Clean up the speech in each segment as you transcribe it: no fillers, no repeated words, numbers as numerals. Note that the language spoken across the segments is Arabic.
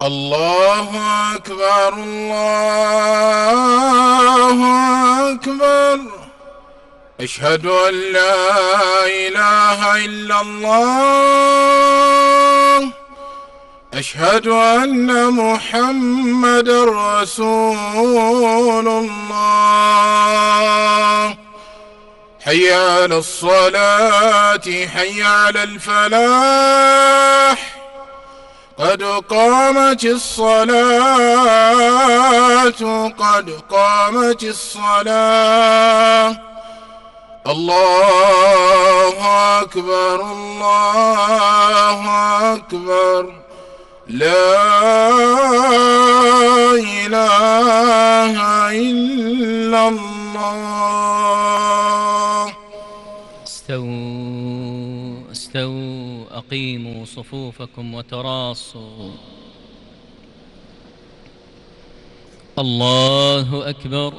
الله أكبر الله أكبر. أشهد أن لا إله إلا الله. أشهد أن محمدًا رسول الله. حي على الصلاة حي على الفلاح. قد قامت الصلاة قد قامت الصلاة. الله أكبر الله أكبر. لا إله إلا الله. استووا أقيموا صفوفكم وتراصوا. الله أكبر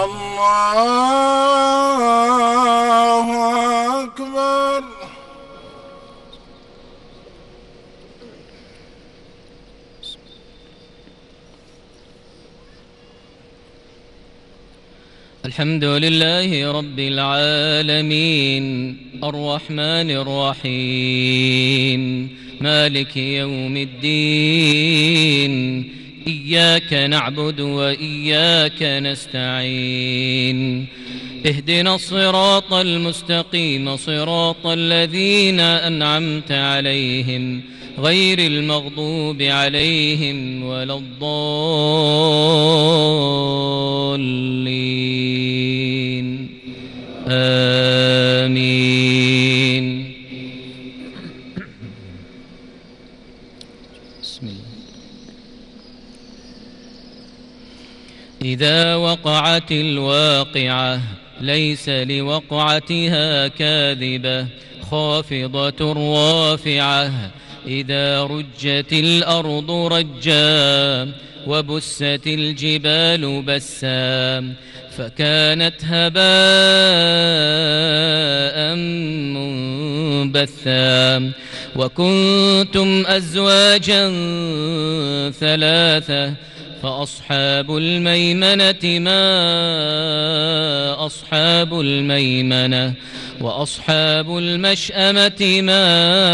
الله أكبر. الحمد لله رب العالمين الرحمن الرحيم مالك يوم الدين. إياك نعبد وإياك نستعين. اهدنا الصراط المستقيم صراط الذين أنعمت عليهم غير المغضوب عليهم ولا الضالين. آمين. بسم الله. إذا وقعت الواقعة ليس لوقعتها كاذبة خافضة رافعة. إذا رجت الأرض رجا وبست الجبال بسا فكانت هباء منبثا. وكنتم أزواجا ثلاثة فأصحاب الميمنة ما أصحاب الميمنة. وأصحاب المشأمة ما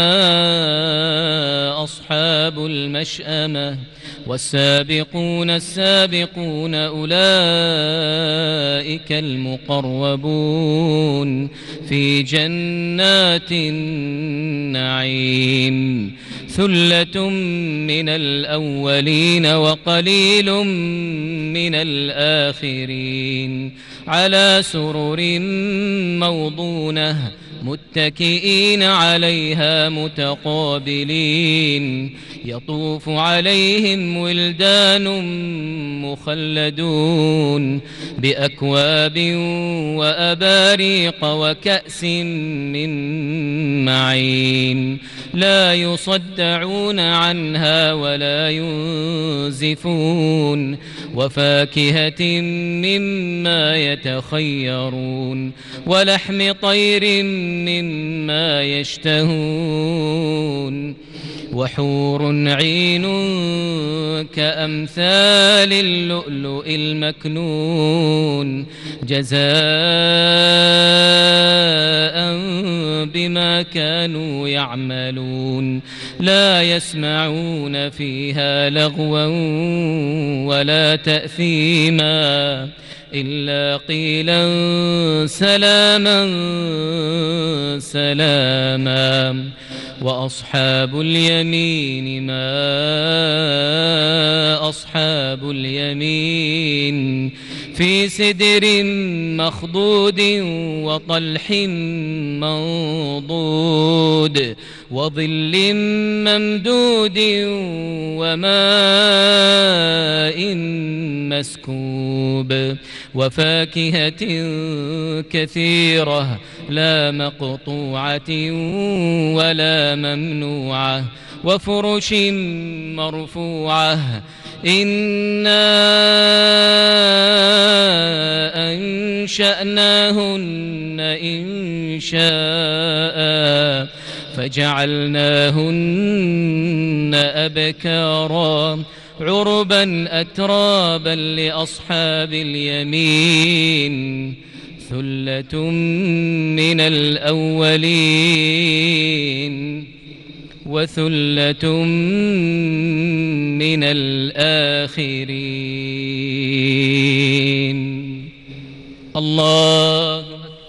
أصحاب المشأمة. والسابقون السابقون أولئك المقربون في جنات النعيم. ثلة من الأولين وقليل من الآخرين. على سرر موضونة متكئين عليها متقابلين. يطوف عليهم ولدان مخلدون بأكواب وأباريق وكأس من معين. لا يصدعون عنها ولا ينزفون. وفاكهة مما يتخيرون. ولحم طير مما يشتهون. وحور عين كأمثال اللؤلؤ المكنون جزاء بما كانوا يعملون. لا يسمعون فيها لغوا ولا تأثيما إلا قيلا سلاما سلاما. وأصحاب اليمين ما أصحاب اليمين. في سدر مخضود وطلح منضود وظل ممدود وماء مسكوب. وفاكهة كثيرة لا مقطوعة ولا ممنوعة. وفرش مرفوعة. إنا أنشأناهن إنشاء فجعلناهن أبكارا عربا أترابا لأصحاب اليمين ثلة من الأولين وثلة من الآخرين. الله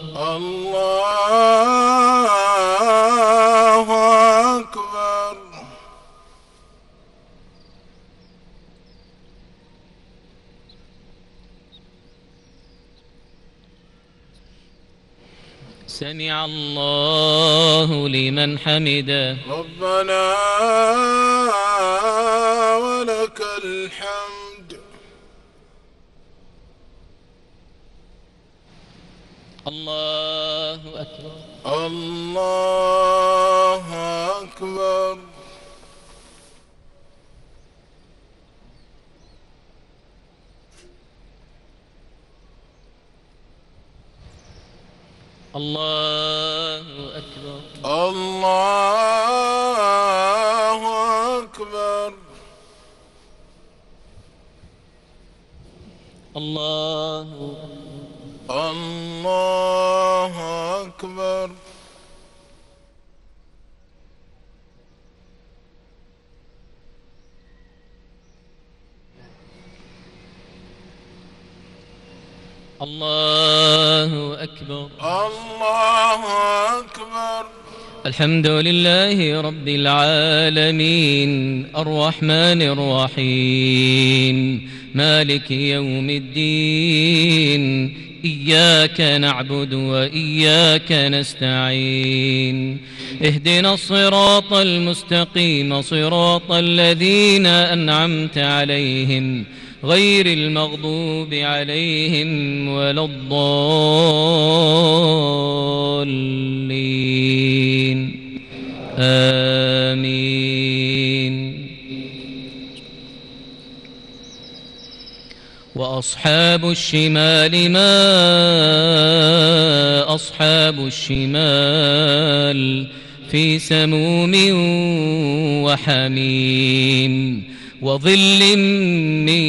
أكبر. سمع الله لمن حمده. ربنا ولك الحمد. الله أكبر. الله أكبر. الله أكبر. الله أكبر. الله الله أكبر. الله أكبر. الله أكبر. الحمد لله رب العالمين الرحمن الرحيم مالك يوم الدين إياك نعبد وإياك نستعين اهدنا الصراط المستقيم صراط الذين أنعمت عليهم غير المغضوب عليهم ولا الضالين آمين. وأصحاب الشمال ما أصحاب الشمال في سموم وحميم وظل من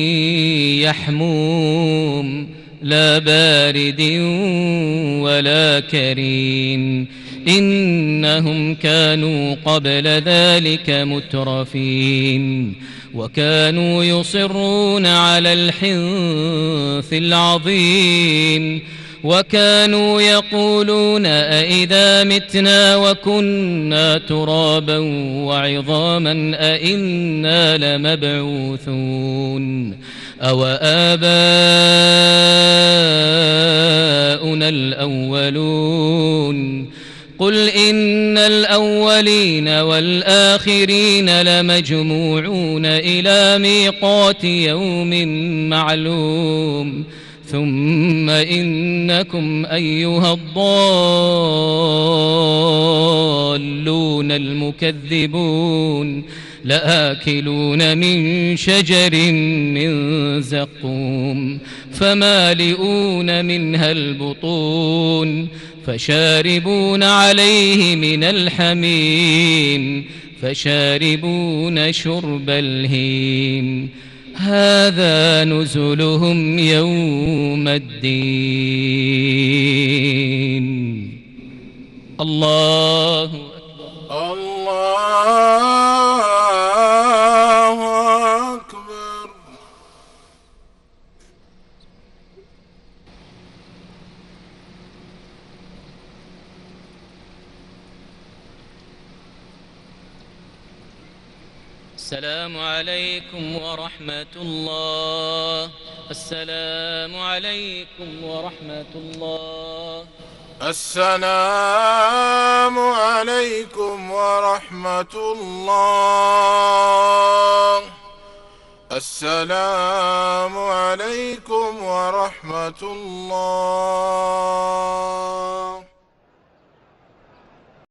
يحموم لا بارد ولا كريم إنهم كانوا قبل ذلك مترفين وكانوا يصرون على الحنث العظيم وكانوا يقولون أئذا متنا وكنا ترابا وعظاما أئنا لمبعوثون أو آباؤنا الأولون قل إن الأولين والآخرين لمجموعون إلى ميقات يوم معلوم ثم إنكم أيها الضالون المكذبون لآكلون من شجر من زقوم فمالئون منها البطون فشاربون عليه من الحميم فشاربون شرب الهيم هذا نزلهم يوم الدين. الله أكبر. الله أكبر. السلام عليكم ورحمة الله. السلام عليكم ورحمة الله. السلام عليكم ورحمة الله. السلام عليكم ورحمة الله.